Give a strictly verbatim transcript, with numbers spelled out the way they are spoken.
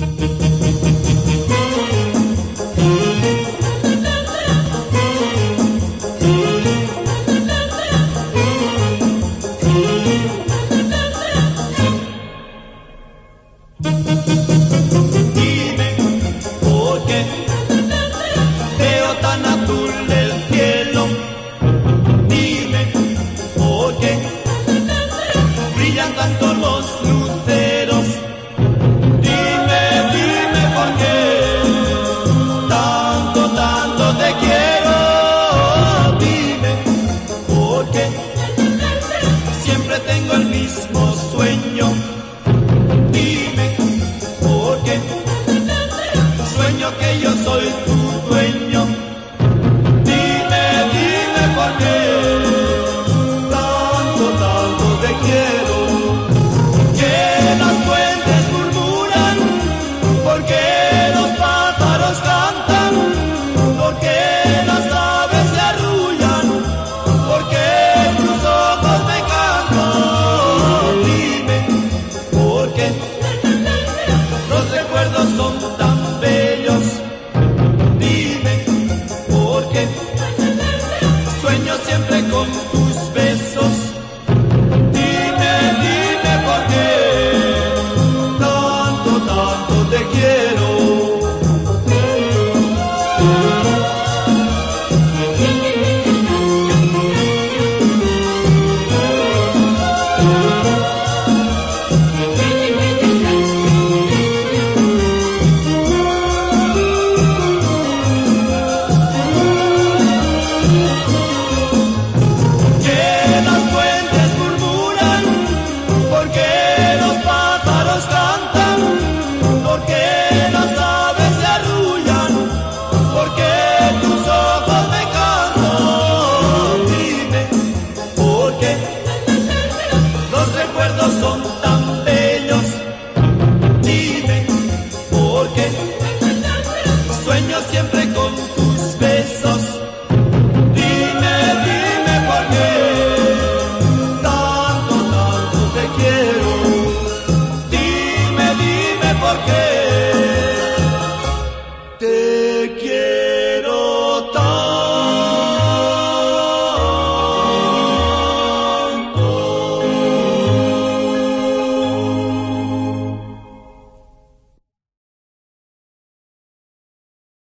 Tanto los luceros, dime, dime por qué, tanto, tanto te quiero, dime por qué, siempre tengo el mismo sueño, dime por qué, sueño que yo soy tu dueño, dime, dime por qué, tanto, tanto te quiero. Son tan bellos, dime por qué, sueño siempre con tus besos, dime, dime por qué, tanto, tanto te quiero.